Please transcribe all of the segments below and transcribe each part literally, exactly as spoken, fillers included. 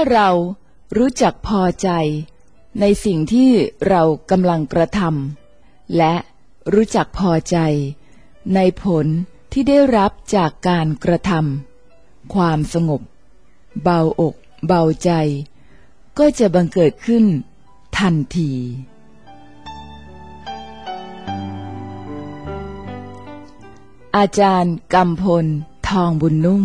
เรารู้จักพอใจในสิ่งที่เรากำลังกระทำและรู้จักพอใจในผลที่ได้รับจากการกระทำความสงบเบาอกเบาใจก็จะบังเกิดขึ้นทันทีอาจารย์กำพลทองบุญนุ่ม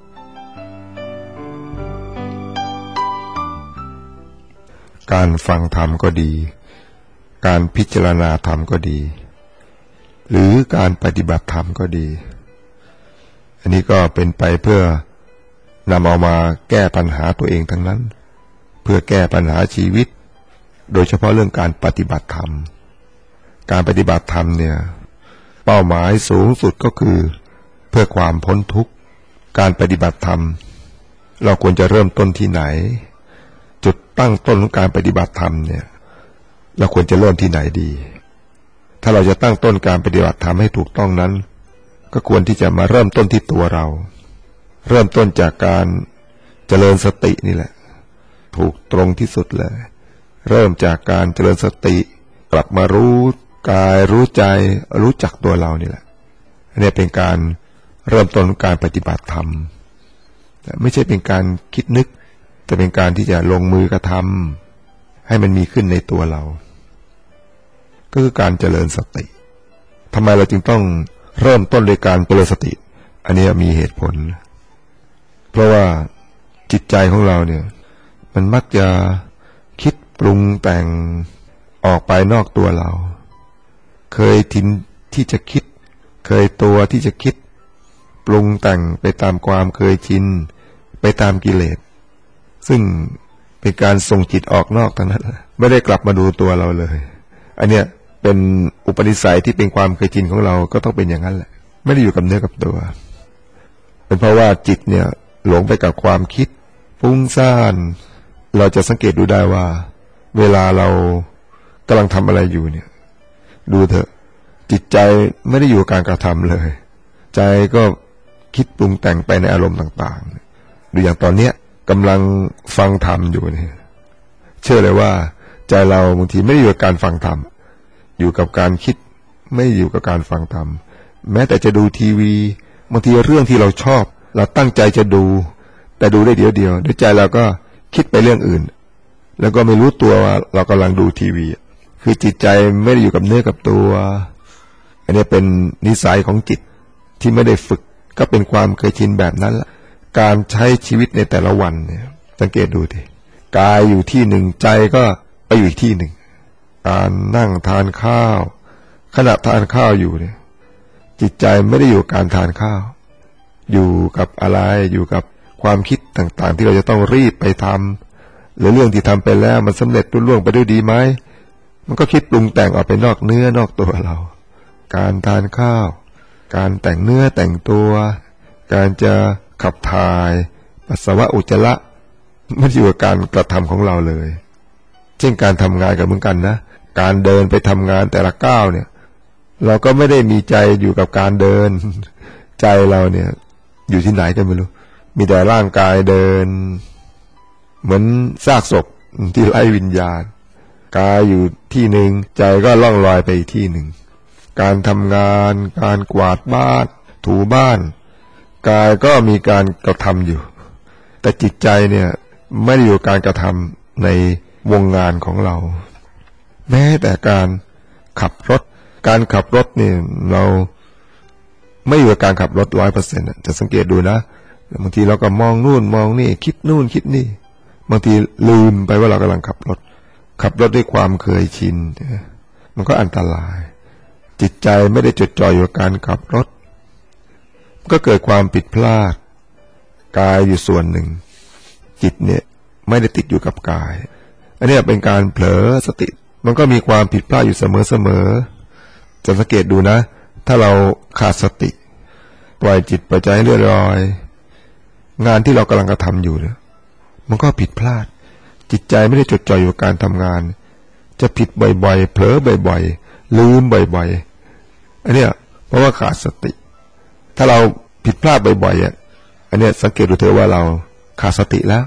การฟังธรรมก็ดีการพิจารณาธรรมก็ดีหรือการปฏิบัติธรรมก็ดีอันนี้ก็เป็นไปเพื่อนำเอามาแก้ปัญหาตัวเองทั้งนั้นเพื่อแก้ปัญหาชีวิตโดยเฉพาะเรื่องการปฏิบัติธรรมการปฏิบัติธรรมเนี่ยเป้าหมายสูงสุดก็คือเพื่อความพ้นทุกข์การปฏิบัติธรรมเราควรจะเริ่มต้นที่ไหนจุดตั้งต้นของการปฏิบัติธรรมเนี่ยเราควรจะเริ่มที่ไหนดีถ้าเราจะตั้งต้นการปฏิบัติธรรมให้ถูกต้องนั้นก็ควรที่จะมาเริ่มต้นที่ตัวเราเริ่มต้นจากการเจริญสตินี่แหละถูกตรงที่สุดเลยเริ่มจากการเจริญสติกลับมารู้กายรู้ใจรู้จักตัวเรานี่แหละอันนี้เป็นการเริ่มต้นของการปฏิบัติธรรมไม่ใช่เป็นการคิดนึกแต่เป็นการที่จะลงมือกระทำให้มันมีขึ้นในตัวเราก็คือการเจริญสติทำไมเราจึงต้องเริ่มต้นด้วยการเจริญสติอันนี้มีเหตุผลเพราะว่าจิตใจของเราเนี่ยมันมักจะคิดปรุงแต่งออกไปนอกตัวเราเคยทินที่จะคิดเคยตัวที่จะคิดปรุงแต่งไปตามความเคยชินไปตามกิเลสซึ่งเป็นการส่งจิตออกนอกทั้งนั้นไม่ได้กลับมาดูตัวเราเลยอันเนี้ยเป็นอุปนิสัยที่เป็นความเคยชินของเราก็ต้องเป็นอย่างนั้นแหละไม่ได้อยู่กับเนื้อกับตัวเป็นเพราะว่าจิตเนี่ยหลงไปกับความคิดฟุ้งซ่านเราจะสังเกตดูได้ว่าเวลาเรากำลังทำอะไรอยู่เนี่ยดูเถอะจิตใจไม่ได้อยู่กับการกระทำเลยใจก็คิดปรุงแต่งไปในอารมณ์ต่างๆดูอย่างตอนเนี้ยกำลังฟังธรรมอยู่เนี่ยเชื่อเลยว่าใจเราบางทีไม่ได้อยู่กับการฟังธรรมอยู่กับการคิดไม่อยู่กับการฟังธรรมแม้แต่จะดูทีวีบางทีเรื่องที่เราชอบเราตั้งใจจะดูแต่ดูได้เดียวเดียวด้วยใจเราก็คิดไปเรื่องอื่นแล้วก็ไม่รู้ตัวว่าเรากำลังดูทีวีคือจิตใจไม่ได้อยู่กับเนื้อกับตัวอันนี้เป็นนิสัยของจิตที่ไม่ได้ฝึกก็เป็นความเคยชินแบบนั้นละการใช้ชีวิตในแต่ละวันเนี่ยสังเกตดูดิกายอยู่ที่หนึ่งใจก็ไปอยู่อีกที่หนึ่งการนั่งทานข้าวขณะทานข้าวอยู่เนี่ยจิตใจไม่ได้อยู่กับการทานข้าวอยู่กับอะไรอยู่กับความคิดต่างๆที่เราจะต้องรีบไปทำหรือเรื่องที่ทำไปแล้วมันสำเร็จรุ่ล่วงไปด้วยดีไหมมันก็คิดปรุงแต่งออกไปนอกเนื้อนอกตัวเราการทานข้าวการแต่งเนื้อแต่งตัวการจะขับถ่ายปัสสาวะอุจจาระไม่อยู่กับการกระทำของเราเลยเช่นการทำงานกับเหมือนกันนะการเดินไปทำงานแต่ละก้าวเนี่ยเราก็ไม่ได้มีใจอยู่กับการเดินใจเราเนี่ยอยู่ที่ไหนกันไม่รู้มีแต่ร่างกายเดินเหมือนซากศพที่ไร้วิญญาณกายอยู่ที่หนึ่งใจก็ล่องลอยไปอีกที่หนึ่งการทำงานการกวาดบ้านถูบ้านกายก็มีการกระทำอยู่แต่จิตใจเนี่ยไม่ได้อยู่การกระทำในวงงานของเราแม้แต่การขับรถการขับรถเนี่ยเราไม่อยู่กับการขับรถ ร้อยเปอร์เซ็นต์ จะสังเกตดูนะบางทีเราก็มองนู่นมองนี่คิดนู่นคิดนี่บางทีลืมไปว่าเรากำลังขับรถขับรถด้วยความเคยชินมันก็อันตรายจิตใจไม่ได้จดจ่ออยู่กับการขับรถก็เกิดความผิดพลาดกายอยู่ส่วนหนึ่งจิตเนี่ยไม่ได้ติดอยู่กับกายอันนี้เป็นการเผลอสติมันก็มีความผิดพลาดอยู่เสมอๆจะสังเกตดูนะถ้าเราขาดสติปล่อยจิตปล่อยใจเลื่อนลอยงานที่เรากำลังกระทำอยู่เนี่ยมันก็ผิดพลาดจิตใจไม่ได้จดจ่ออยู่กับการทำงานจะผิดบ่อยๆเผลอบ่อยๆลืมบ่อยๆอันเนี้ยเพราะว่าขาดสติถ้าเราผิดพลาดบ่อยๆอ่ะอันเนี้ยสังเกตดูเถอะว่าเราขาดสติแล้วไป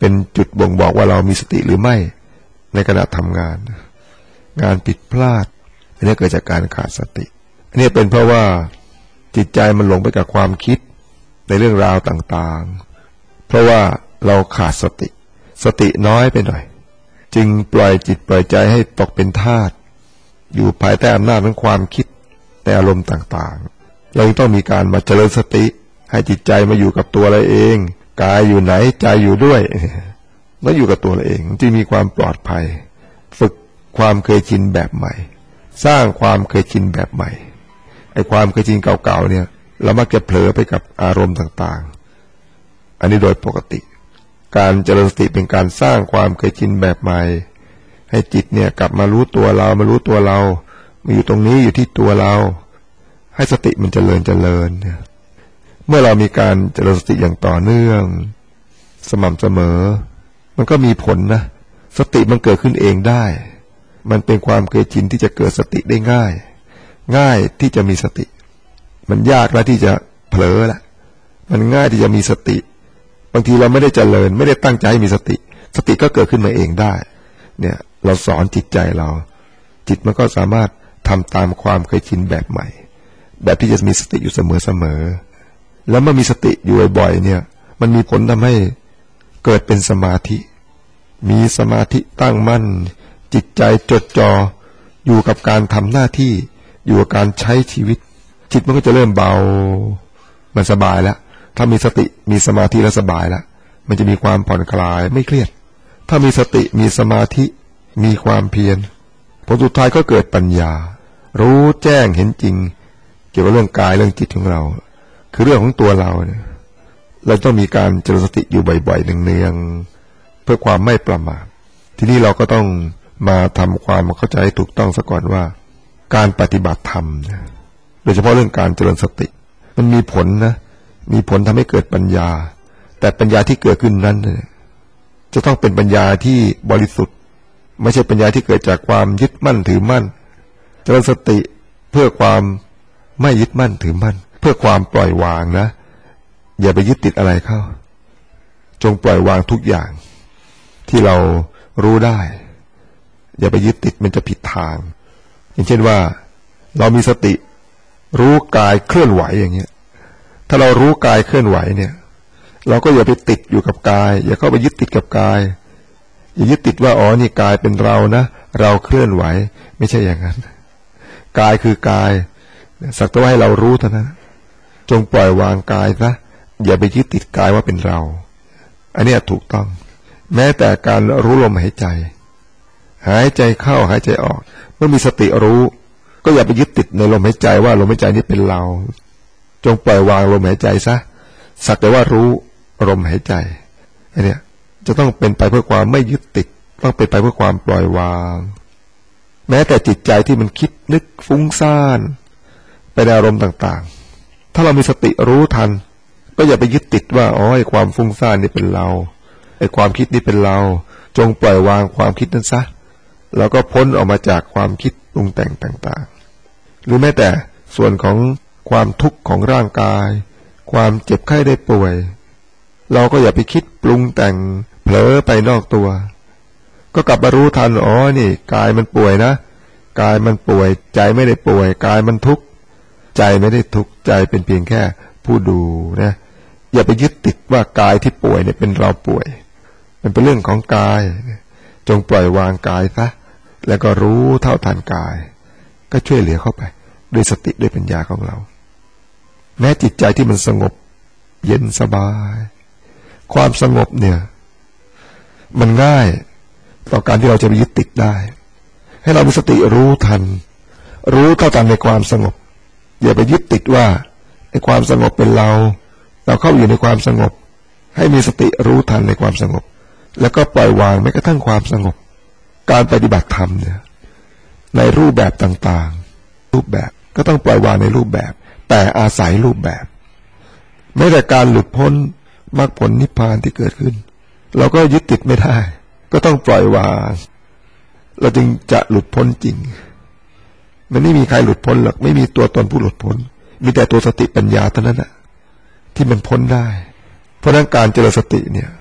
เป็นจุดบ่งบอกว่าเรามีสติหรือไม่ในขณะทำงานงานผิดพลาดอันนี้เกิดจากการขาดสติอันนี้เป็นเพราะว่าจิตใจมันหลงไปกับความคิดในเรื่องราวต่างๆเพราะว่าเราขาดสติสติน้อยไปหน่อยจึงปล่อยจิตปล่อยใจให้ตกเป็นทาสอยู่ภายใต้อำนาจของความคิดในอารมณ์ต่างๆเราต้องมีการมาเจริญสติให้จิตใจมาอยู่กับตัวเราเองกายอยู่ไหนใจอยู่ด้วยแล้วอยู่กับตัวเราเองจึงมีความปลอดภัยฝึกความเคยชินแบบใหม่สร้างความเคยชินแบบใหม่ไอ้ความเคยชินเก่าๆเนี่ยเรามักจะเผลอไปกับอารมณ์ต่างๆอันนี้โดยปกติการเจริญสติเป็นการสร้างความเคยชินแบบใหม่ให้จิตเนี่ยกลับมารู้ตัวเรามารู้ตัวเรามาอยู่ตรงนี้อยู่ที่ตัวเราให้สติมันเจริญเจริญเนี่ยเมื่อเรามีการเจริญสติอย่างต่อเนื่องสม่ำเสมอมันก็มีผลนะสติมันเกิดขึ้นเองได้มันเป็นความเคยชินที่จะเกิดสติได้ง่ายง่ายที่จะมีสติมันยากแล้วที่จะเผลอละมันง่ายที่จะมีสติบางทีเราไม่ได้เจริญไม่ได้ตั้งใจให้มีสติสติก็เกิดขึ้นมาเองได้เนี่ยเราสอนจิตใจเราจิตมันก็สามารถทำตามความเคยชินแบบใหม่แบบที่จะมีสติอยู่เสมอๆแล้วเมื่อมีสติอยู่บ่อยๆเนี่ยมันมีผลทำให้เกิดเป็นสมาธิมีสมาธิตั้งมั่นจิตใจจดจ่ออยู่กับการทำหน้าที่อยู่กับการใช้ชีวิตจิตมันก็จะเริ่มเบามันสบายแล้วถ้ามีสติมีสมาธิแล้วสบายแล้วมันจะมีความผ่อนคลายไม่เครียดถ้ามีสติมีสมาธิมีความเพียรผลสุดท้ายก็เกิดปัญญารู้แจ้งเห็นจริงเกี่ยวกับเรื่องกายเรื่องจิตของเราคือเรื่องของตัวเราเนี่ยเราต้องมีการเจริญสติอยู่บ่อยๆเนืองๆเพื่อความไม่ประมาททีนี้เราก็ต้องมาทำความเข้าใจถูกต้องซะก่อนว่าการปฏิบัติธรรมโดยเฉพาะเรื่องการเจริญสติมันมีผลนะมีผลทำให้เกิดปัญญาแต่ปัญญาที่เกิดขึ้นนั้นจะต้องเป็นปัญญาที่บริสุทธิ์ไม่ใช่ปัญญาที่เกิดจากความยึดมั่นถือมั่นเจริญสติเพื่อความไม่ยึดมั่นถือมั่นเพื่อความปล่อยวางนะอย่าไปยึดติดอะไรเข้าจงปล่อยวางทุกอย่างที่เรารู้ได้อย่าไปยึดติดมันจะผิดทางอย่างเช่นว่าเรามีสติรู้กายเคลื่อนไหวอย่างเงี้ยถ้าเรารู้กายเคลื่อนไหวเนี่ยเราก็อย่าไปติดอยู่กับกายอย่าเข้าไปยึดติดกับกายอย่ายึดติดว่าอ๋อนี่กายเป็นเรานะเราเคลื่อนไหวไม่ใช่อย่างนั้นกายคือกายสักแต่ว่าให้เรารู้เท่านั้นจงปล่อยวางกายซะอย่าไปยึดติดกายว่าเป็นเราอันนี้ถูกต้องแม้แต่การรู้ลมหายใจหายใจเข้าหายใจออกเมื่อมีสติรู้ก็อย่าไปยึดติดในลมหายใจว่าลมหายใจนี้เป็นเราจงปล่อยวางลมหายใจซะสักแต่ว่ารู้ลมหายใจอันนี้จะต้องเป็นไปเพื่อความไม่ยึดติดต้องเป็นไปเพื่อความปล่อยวางแม้แต่จิตใจที่มันคิดนึกฟุ้งซ่านไปในอารมณ์ต่างๆถ้าเรามีสติรู้ทันก็อย่าไปยึดติดว่าอ๋อไอ้ความฟุ้งซ่านนี่เป็นเราไอ้ความคิดนี่เป็นเราจงปล่อยวางความคิดนั้นซะแล้วก็พ้นออกมาจากความคิดปรุงแต่งต่างๆหรือแม้แต่ส่วนของความทุกข์ของร่างกายความเจ็บไข้ได้ป่วยเราก็อย่าไปคิดปรุงแต่งเผลอไปนอกตัวก็กลับมารู้ทันอ๋อนี่กายมันป่วยนะกายมันป่วยใจไม่ได้ป่วยกายมันทุกข์ใจไม่ได้ทุกข์ใจเป็นเพียงแค่ผู้ดูนะอย่าไปยึดติดว่ากายที่ป่วยเนี่ยเป็นเราป่วยมันเป็นเรื่องของกายจงปล่อยวางกายซะแล้วก็รู้เท่าทันกายก็ช่วยเหลือเข้าไปด้วยสติด้วยปัญญาของเราแม้จิตใจที่มันสงบเย็นสบายความสงบเนี่ยมันง่ายต่อการที่เราจะไปยึดติดได้ให้เรามีสติรู้ทันรู้เท่าทันในความสงบอย่าไปยึดติดว่าไอ้ความสงบเป็นเราเราเข้าอยู่ในความสงบให้มีสติรู้ทันในความสงบแล้วก็ปล่อยวางแม้กระทั่งความสงบการปฏิบัติธรรมเนี่ยในรูปแบบต่างๆรูปแบบก็ต้องปล่อยวางในรูปแบบแต่อาศัยรูปแบบแม้แต่การหลุดพ้นมรรคผลนิพพานที่เกิดขึ้นเราก็ยึดติดไม่ได้ก็ต้องปล่อยวางเราจึงจะหลุดพ้นจริงมันไม่มีใครหลุดพ้นหรอกไม่มีตัวตนผู้หลุดพ้นมีแต่ตัวสติปัญญาเท่านั้นแหละที่มันพ้นได้เพราะนั้นการเจริญสติเนี่ย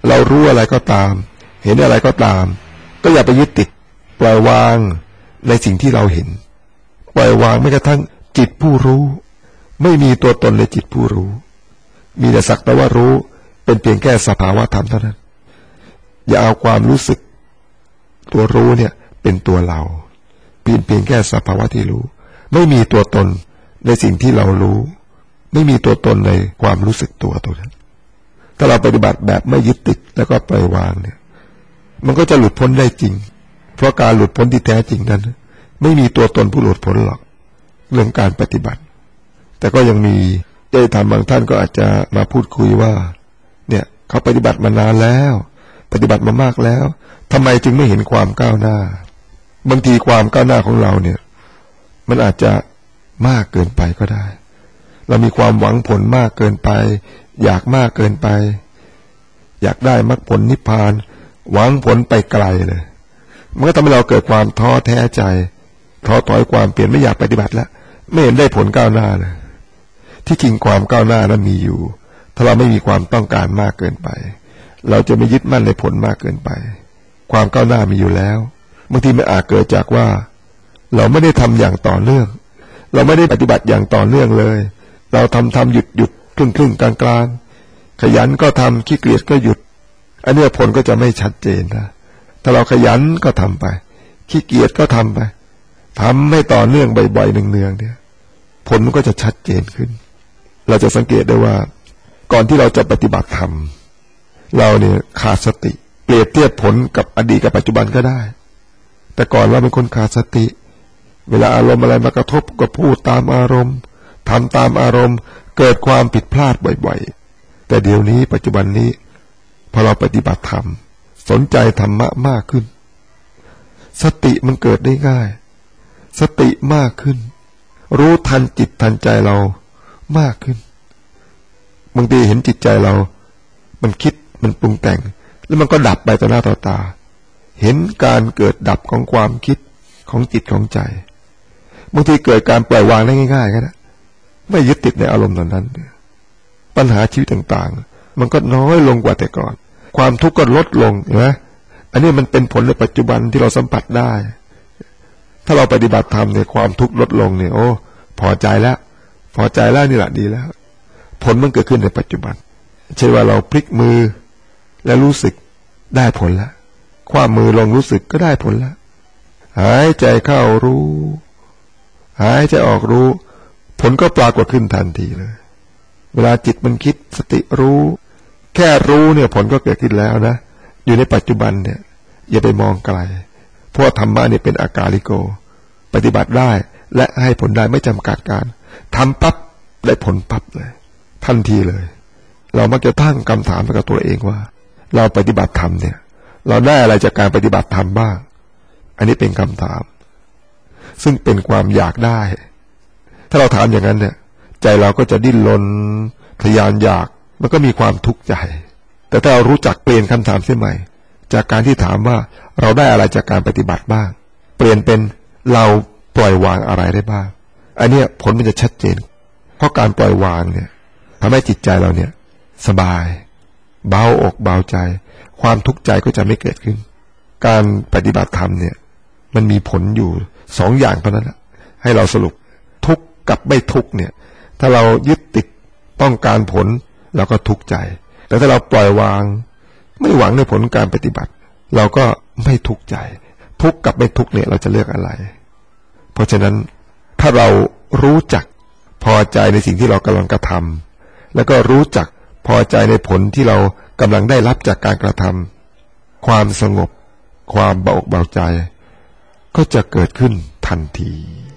เรารู้อะไรก็ตามเห็นอะไรก็ตามก็อย่าไปยึดติดปล่อยวางในสิ่งที่เราเห็นปล่อยวางแม้กระทั่งจิตผู้รู้ไม่มีตัวตนในจิตผู้รู้มีแต่สักแต่ว่ารู้เป็นเพียงแค่สภาวะธรรมเท่านั้นอย่าเอาความรู้สึกตัวรู้เนี่ยเป็นตัวเราเพียงเพียงแค่สภาวะที่รู้ไม่มีตัวตนในสิ่งที่เรารู้ไม่มีตัวตนในความรู้สึกตัวตัวนั้นถ้าเราปฏิบัติแบบไม่ยึดติดแล้วก็ปล่อยวางเนี่ยมันก็จะหลุดพ้นได้จริงเพราะการหลุดพ้นที่แท้จริงนั้นไม่มีตัวตนผู้หลุดพ้นหรอกเรื่องการปฏิบัติแต่ก็ยังมีญาติธรรมบางท่านก็อาจจะมาพูดคุยว่าเนี่ยเขาปฏิบัติมานานแล้วปฏิบัติมามากแล้วทำไมจึงไม่เห็นความก้าวหน้าบางทีความก้าวหน้าของเราเนี่ยมันอาจจะมากเกินไปก็ได้เรามีความหวังผลมากเกินไปอยากมากเกินไปอยากได้มรรคผลนิพพานหวังผลไปไกลเลยมันก็ทำให้เราเกิดความท้อแท้ใจท้อถอยความเปลี่ยนไม่อยากปฏิบัติแล้วไม่เห็นได้ผลก้าวหน้าเลยที่จริงความก้าวหน้านั้นมีอยู่ถ้าเราไม่มีความต้องการมากเกินไปเราจะไม่ยึดมั่นในผลมากเกินไปความก้าวหน้ามีอยู่แล้วบางทีมันอาจเกิดจากว่าเราไม่ได้ทำอย่างต่อเนื่องเราไม่ได้ปฏิบัติอย่างต่อเนื่องเลยเราทำทำหยุดหยุดครึ่งครึ่งกลางกลางขยันก็ทำขี้เกียจก็หยุดอันนี้ผลก็จะไม่ชัดเจนนะถ้าเราขยันก็ทำไปขี้เกียจก็ทำไปทำไม่ต่อเนื่องบ่อยๆเนืองๆเนี่ยผลมันก็จะชัดเจนขึ้นเราจะสังเกตได้ว่าก่อนที่เราจะปฏิบัติธรรมเราเนี่ยขาดสติเปรียบเทียบผลกับอดีตกับปัจจุบันก็ได้แต่ก่อนเราเป็นคนขาดสติเวลาอารมณ์อะไรมากระทบก็พูดตามอารมณ์ทำตามอารมณ์เกิดความผิดพลาดบ่อยๆแต่เดี๋ยวนี้ปัจจุบันนี้พอเราปฏิบัติธรรมสนใจธรรมะมากขึ้นสติมันเกิดได้ง่ายสติมากขึ้นรู้ทันจิตทันใจเรามากขึ้นบางทีเห็นจิตใจเรามันคิดมันปรุงแต่งแล้วมันก็ดับไปต่อหน้าต่อตาเห็นการเกิดดับของความคิดของจิตของใจบางทีเกิดการปล่อยวางได้ง่ายๆก็ได้ไม่ยึดติดในอารมณ์เหล่านั้นปัญหาชีวิตต่างๆมันก็น้อยลงกว่าแต่ก่อนความทุกข์ก็ลดลงเห็นไหมอันนี้มันเป็นผลในปัจจุบันที่เราสัมผัสได้ถ้าเราปฏิบัติธรรมเนี่ยความทุกข์ลดลงเนี่ยโอ้พอใจแล้วพอใจแล้วนี่แหละดีแล้วผลมันเกิดขึ้นในปัจจุบันเช่นว่าเราพลิกมือแล้วรู้สึกได้ผลแล้วคว้ามือลงรู้สึกก็ได้ผลแล้วหายใจเข้ารู้หายใจออกรู้ผลก็ปรากฏขึ้นทันทีเลยเวลาจิตมันคิดสติรู้แค่รู้เนี่ยผลก็เกิดขึ้นแล้วนะอยู่ในปัจจุบันเนี่ยอย่าไปมองไกลเพราะธรรมะเนี่ยเป็นอากาลิโกปฏิบัติได้และให้ผลได้ไม่จำกัดการทำปั๊บได้ผลปั๊บเลยทันทีเลยเรามักจะตั้งคำถามกับตัวเองว่าเราปฏิบัติธรรมเนี่ยเราได้อะไรจากการปฏิบัติธรรมบ้างอันนี้เป็นคำถามซึ่งเป็นความอยากได้ถ้าเราถามอย่างนั้นเนี่ยใจเราก็จะดิ้นรนทะยานอยากมันก็มีความทุกข์ใจแต่ถ้าเรารู้จักเปลี่ยนคำถามเสียใหม่จากการที่ถามว่าเราได้อะไรจากการปฏิบัติบ้างเปลี่ยนเป็นเราปล่อยวางอะไรได้บ้างอันนี้ผลมันจะชัดเจนเพราะการปล่อยวางเนี่ยทำให้จิตใจเราเนี่ยสบายเบาอกเบาใจความทุกข์ใจก็จะไม่เกิดขึ้นการปฏิบัติธรรมเนี่ยมันมีผลอยู่สองอย่างเท่านั้นแหละให้เราสรุปทุกข์กับไม่ทุกข์เนี่ยถ้าเรายึดติดต้องการผลเราก็ทุกข์ใจแต่ถ้าเราปล่อยวางไม่หวังในผลการปฏิบัติเราก็ไม่ทุกข์ใจทุกข์กับไม่ทุกข์เนี่ยเราจะเลือกอะไรเพราะฉะนั้นถ้าเรารู้จักพอใจในสิ่งที่เรากำลังกระทำแล้วก็รู้จักพอใจในผลที่เรากำลังได้รับจากการกระทำความสงบความเบาอกเบาใจก็จะเกิดขึ้นทันที